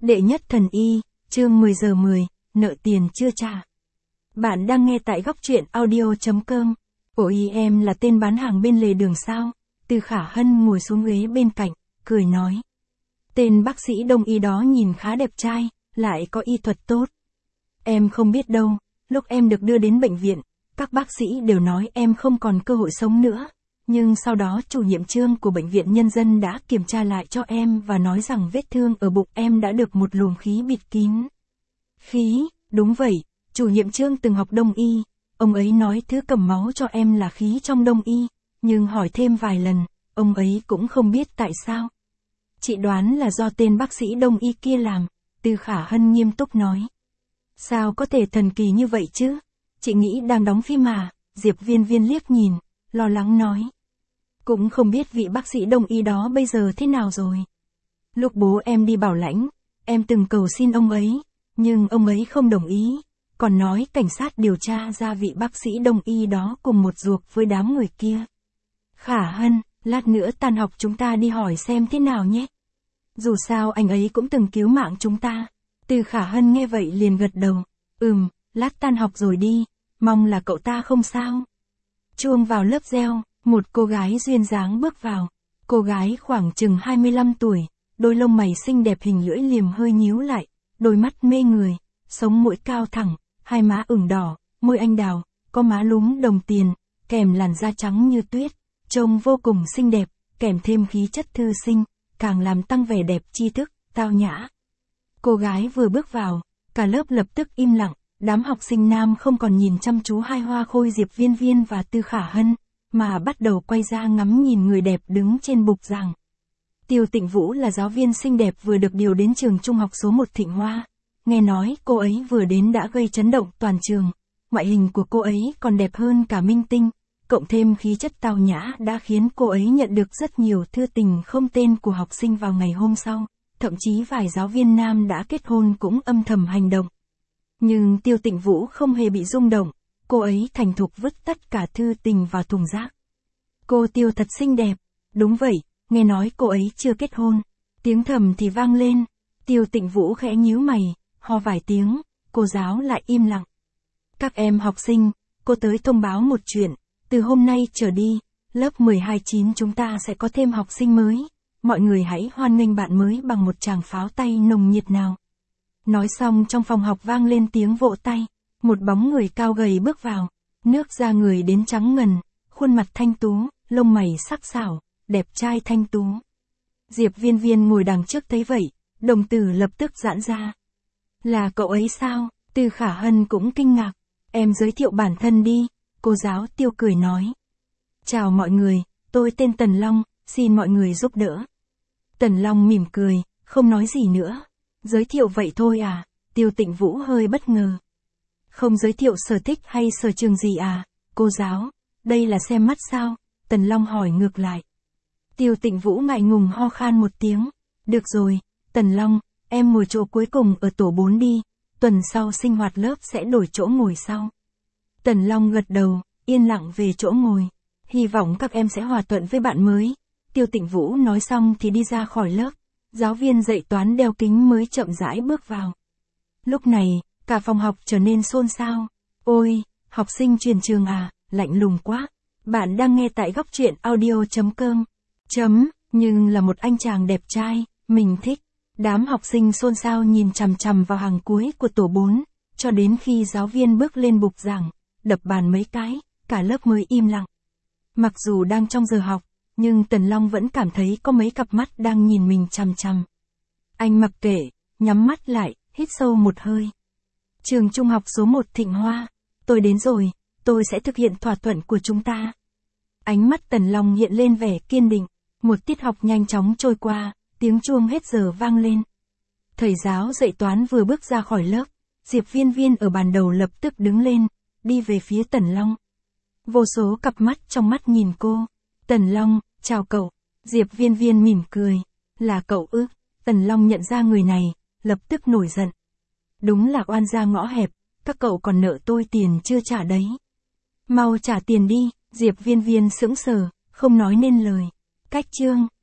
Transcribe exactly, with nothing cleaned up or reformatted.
Đệ nhất thần y, chương mười giờ mười, nợ tiền chưa trả. Bạn đang nghe tại góc truyện audio chấm com. Ôi em là tên bán hàng bên lề đường sao? Từ Khả Hân ngồi xuống ghế bên cạnh, cười nói. Tên bác sĩ đông y đó nhìn khá đẹp trai, lại có y thuật tốt. Em không biết đâu, lúc em được đưa đến bệnh viện, các bác sĩ đều nói em không còn cơ hội sống nữa. Nhưng sau đó chủ nhiệm Trương của bệnh viện nhân dân đã kiểm tra lại cho em và nói rằng vết thương ở bụng em đã được một luồng khí bịt kín. Khí, đúng vậy, chủ nhiệm Trương từng học đông y, ông ấy nói thứ cầm máu cho em là khí trong đông y, nhưng hỏi thêm vài lần, ông ấy cũng không biết tại sao. Chị đoán là do tên bác sĩ đông y kia làm, Từ Khả Hân nghiêm túc nói. Sao có thể thần kỳ như vậy chứ? Chị nghĩ đang đóng phim mà, Diệp Viên Viên liếc nhìn, lo lắng nói. Cũng không biết vị bác sĩ đông y đó bây giờ thế nào rồi. Lúc bố em đi bảo lãnh, em từng cầu xin ông ấy, nhưng ông ấy không đồng ý, còn nói cảnh sát điều tra ra vị bác sĩ đông y đó cùng một ruột với đám người kia. Khả Hân, lát nữa tan học chúng ta đi hỏi xem thế nào nhé. Dù sao anh ấy cũng từng cứu mạng chúng ta. Từ Khả Hân nghe vậy liền gật đầu. Ừm, lát tan học rồi đi, mong là cậu ta không sao. Chuông vào lớp reo, một cô gái duyên dáng bước vào. Cô gái khoảng chừng hai mươi lăm tuổi, đôi lông mày xinh đẹp hình lưỡi liềm hơi nhíu lại, đôi mắt mê người, sống mũi cao thẳng, hai má ửng đỏ, môi anh đào, có má lúm đồng tiền, kèm làn da trắng như tuyết, trông vô cùng xinh đẹp, kèm thêm khí chất thư sinh, càng làm tăng vẻ đẹp tri thức, tao nhã. Cô gái vừa bước vào, cả lớp lập tức im lặng, đám học sinh nam không còn nhìn chăm chú hai hoa khôi Diệp Viên Viên và Từ Khả Hân, mà bắt đầu quay ra ngắm nhìn người đẹp đứng trên bục giảng. Tiêu Tịnh Vũ là giáo viên xinh đẹp vừa được điều đến trường trung học số một Thịnh Hoa. Nghe nói cô ấy vừa đến đã gây chấn động toàn trường, ngoại hình của cô ấy còn đẹp hơn cả minh tinh, cộng thêm khí chất tao nhã đã khiến cô ấy nhận được rất nhiều thư tình không tên của học sinh vào ngày hôm sau, thậm chí vài giáo viên nam đã kết hôn cũng âm thầm hành động. Nhưng Tiêu Tịnh Vũ không hề bị rung động, cô ấy thành thục vứt tất cả thư tình vào thùng rác. Cô Tiêu thật xinh đẹp, đúng vậy, nghe nói cô ấy chưa kết hôn. Tiếng thầm thì vang lên, Tiêu Tịnh Vũ khẽ nhíu mày, ho vài tiếng, cô giáo lại im lặng. Các em học sinh, cô tới thông báo một chuyện, từ hôm nay trở đi, lớp mười hai chín chúng ta sẽ có thêm học sinh mới, mọi người hãy hoan nghênh bạn mới bằng một tràng pháo tay nồng nhiệt nào. Nói xong trong phòng học vang lên tiếng vỗ tay, một bóng người cao gầy bước vào, nước da người đến trắng ngần, khuôn mặt thanh tú, lông mày sắc sảo, đẹp trai thanh tú. Diệp Viên Viên ngồi đằng trước thấy vậy, đồng tử lập tức giãn ra. Là cậu ấy sao? Từ Khả Hân cũng kinh ngạc. Em giới thiệu bản thân đi, cô giáo Tiêu cười nói. Chào mọi người, tôi tên Tần Long, xin mọi người giúp đỡ. Tần Long mỉm cười, không nói gì nữa. Giới thiệu vậy thôi à? Tiêu Tịnh Vũ hơi bất ngờ. Không giới thiệu sở thích hay sở trường gì à? Cô giáo, đây là xem mắt sao? Tần Long hỏi ngược lại. Tiêu Tịnh Vũ ngại ngùng ho khan một tiếng. Được rồi, Tần Long, em ngồi chỗ cuối cùng ở tổ bốn đi, tuần sau sinh hoạt lớp sẽ đổi chỗ ngồi sau. Tần Long gật đầu, yên lặng về chỗ ngồi. Hy vọng các em sẽ hòa thuận với bạn mới. Tiêu Tịnh Vũ nói xong thì đi ra khỏi lớp. Giáo viên dạy toán đeo kính mới chậm rãi bước vào. Lúc này, cả phòng học trở nên xôn xao. Ôi, học sinh chuyển trường à, lạnh lùng quá. Bạn đang nghe tại góc truyện audio chấm com. Chấm, nhưng là một anh chàng đẹp trai, mình thích. Đám học sinh xôn xao nhìn chằm chằm vào hàng cuối của tổ bốn, cho đến khi giáo viên bước lên bục giảng, đập bàn mấy cái, cả lớp mới im lặng. Mặc dù đang trong giờ học, nhưng Tần Long vẫn cảm thấy có mấy cặp mắt đang nhìn mình chằm chằm. Anh mặc kệ, nhắm mắt lại, hít sâu một hơi. Trường trung học số một Thịnh Hoa, tôi đến rồi, tôi sẽ thực hiện thỏa thuận của chúng ta. Ánh mắt Tần Long hiện lên vẻ kiên định, một tiết học nhanh chóng trôi qua, tiếng chuông hết giờ vang lên. Thầy giáo dạy toán vừa bước ra khỏi lớp, Diệp Viên Viên ở bàn đầu lập tức đứng lên, đi về phía Tần Long. Vô số cặp mắt trong mắt nhìn cô. Tần Long, chào cậu. Diệp Viên Viên mỉm cười. Là cậu ư? Tần Long nhận ra người này, lập tức nổi giận. Đúng là oan gia ngõ hẹp, các cậu còn nợ tôi tiền chưa trả đấy. Mau trả tiền đi. Diệp Viên Viên sững sờ, không nói nên lời. Cách chương.